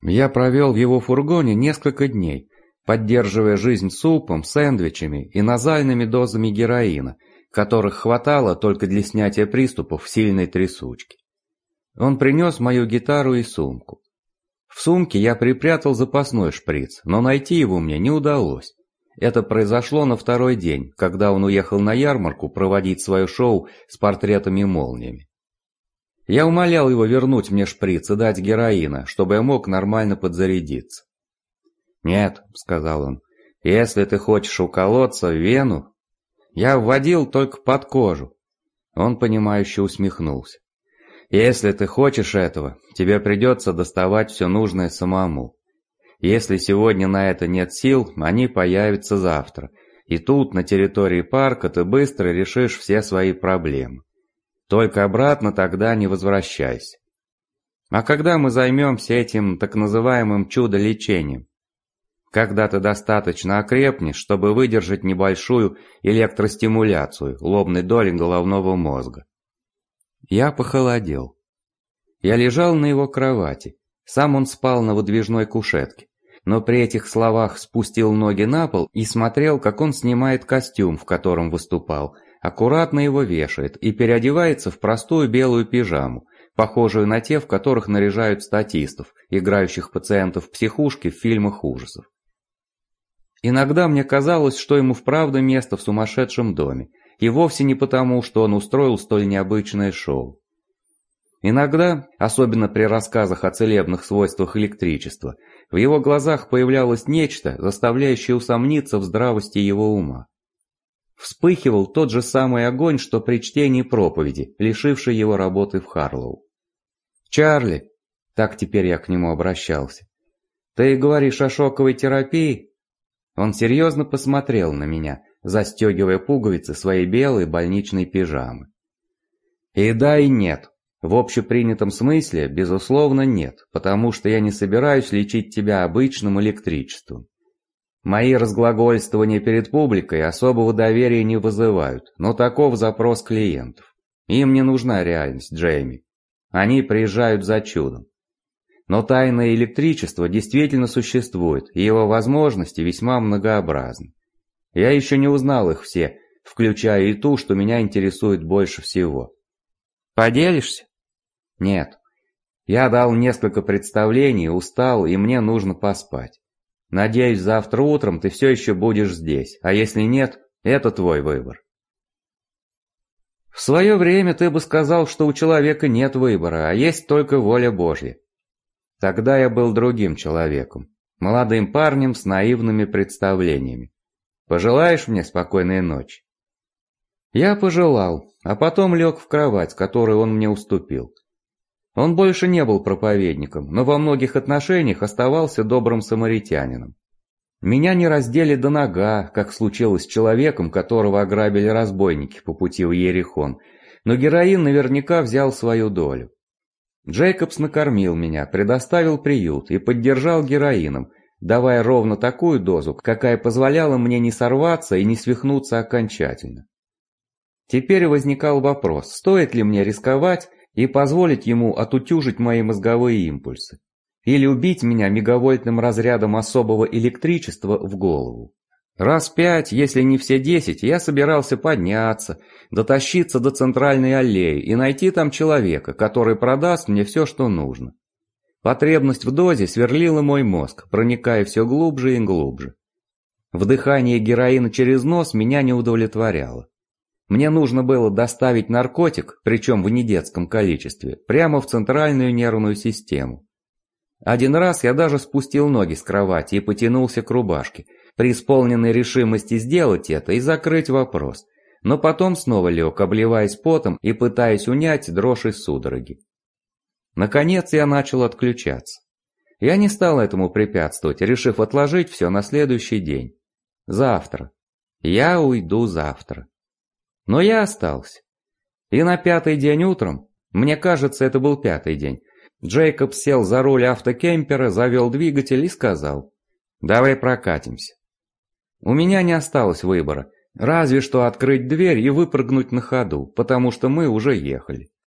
Я провел в его фургоне несколько дней, поддерживая жизнь супом, сэндвичами и назальными дозами героина, которых хватало только для снятия приступов сильной трясучки. Он принес мою гитару и сумку. В сумке я припрятал запасной шприц, но найти его мне не удалось. Это произошло на второй день, когда он уехал на ярмарку проводить свое шоу с портретами-молниями. Я умолял его вернуть мне шприц и дать героина, чтобы я мог нормально подзарядиться. «Нет», — сказал он, — «если ты хочешь уколоться в вену...» Я вводил только под кожу. Он, понимающе усмехнулся. «Если ты хочешь этого, тебе придется доставать все нужное самому. Если сегодня на это нет сил, они появятся завтра, и тут, на территории парка, ты быстро решишь все свои проблемы. Только обратно тогда не возвращайся. А когда мы займемся этим так называемым чудо-лечением? Когда ты достаточно окрепнешь, чтобы выдержать небольшую электростимуляцию лобной доли головного мозга». Я похолодел. Я лежал на его кровати, сам он спал на выдвижной кушетке, но при этих словах спустил ноги на пол и смотрел, как он снимает костюм, в котором выступал, аккуратно его вешает и переодевается в простую белую пижаму, похожую на те, в которых наряжают статистов, играющих пациентов психушки в фильмах ужасов. Иногда мне казалось, что ему вправду место в сумасшедшем доме, и вовсе не потому, что он устроил столь необычное шоу. Иногда, особенно при рассказах о целебных свойствах электричества, в его глазах появлялось нечто, заставляющее усомниться в здравости его ума. Вспыхивал тот же самый огонь, что при чтении проповеди, лишивший его работы в Харлоу. «Чарли», так теперь я к нему обращался, «ты говоришь о шоковой терапии?» Он серьезно посмотрел на меня, застегивая пуговицы своей белой больничной пижамы. «И да, и нет. В общепринятом смысле, безусловно, нет, потому что я не собираюсь лечить тебя обычным электричеством. Мои разглагольствования перед публикой особого доверия не вызывают, но таков запрос клиентов. Им не нужна реальность, Джейми. Они приезжают за чудом. Но тайное электричество действительно существует, и его возможности весьма многообразны. Я еще не узнал их все, включая и ту, что меня интересует больше всего. Поделишься? Нет. Я дал несколько представлений, устал, и мне нужно поспать. Надеюсь, завтра утром ты все еще будешь здесь, а если нет, это твой выбор. В свое время ты бы сказал, что у человека нет выбора, а есть только воля Божья. Тогда я был другим человеком, молодым парнем с наивными представлениями. Пожелаешь мне спокойной ночи? Я пожелал, а потом лег в кровать, которую он мне уступил. Он больше не был проповедником, но во многих отношениях оставался добрым самаритянином. Меня не раздели до нога, как случилось с человеком, которого ограбили разбойники по пути в Иерихон, но героин наверняка взял свою долю. Джейкобс накормил меня, предоставил приют и поддержал героином, давая ровно такую дозу, какая позволяла мне не сорваться и не свихнуться окончательно. Теперь возникал вопрос, стоит ли мне рисковать и позволить ему отутюжить мои мозговые импульсы, или убить меня мегавольтным разрядом особого электричества в голову. Раз 5, если не все 10, я собирался подняться, дотащиться до центральной аллеи и найти там человека, который продаст мне все, что нужно. Потребность в дозе сверлила мой мозг, проникая все глубже и глубже. Вдыхание героина через нос меня не удовлетворяло. Мне нужно было доставить наркотик, причем в недетском количестве, прямо в центральную нервную систему. Один раз я даже спустил ноги с кровати и потянулся к рубашке, преисполненной решимости сделать это и закрыть вопрос, но потом снова лег, обливаясь потом и пытаясь унять дрожь и судороги. Наконец я начал отключаться. Я не стал этому препятствовать, решив отложить все на следующий день. Завтра. Я уйду завтра. Но я остался. И на 5-й день утром, мне кажется, это был 5-й день, Джейкоб сел за руль автокемпера, завел двигатель и сказал: «Давай прокатимся». У меня не осталось выбора, разве что открыть дверь и выпрыгнуть на ходу, потому что мы уже ехали.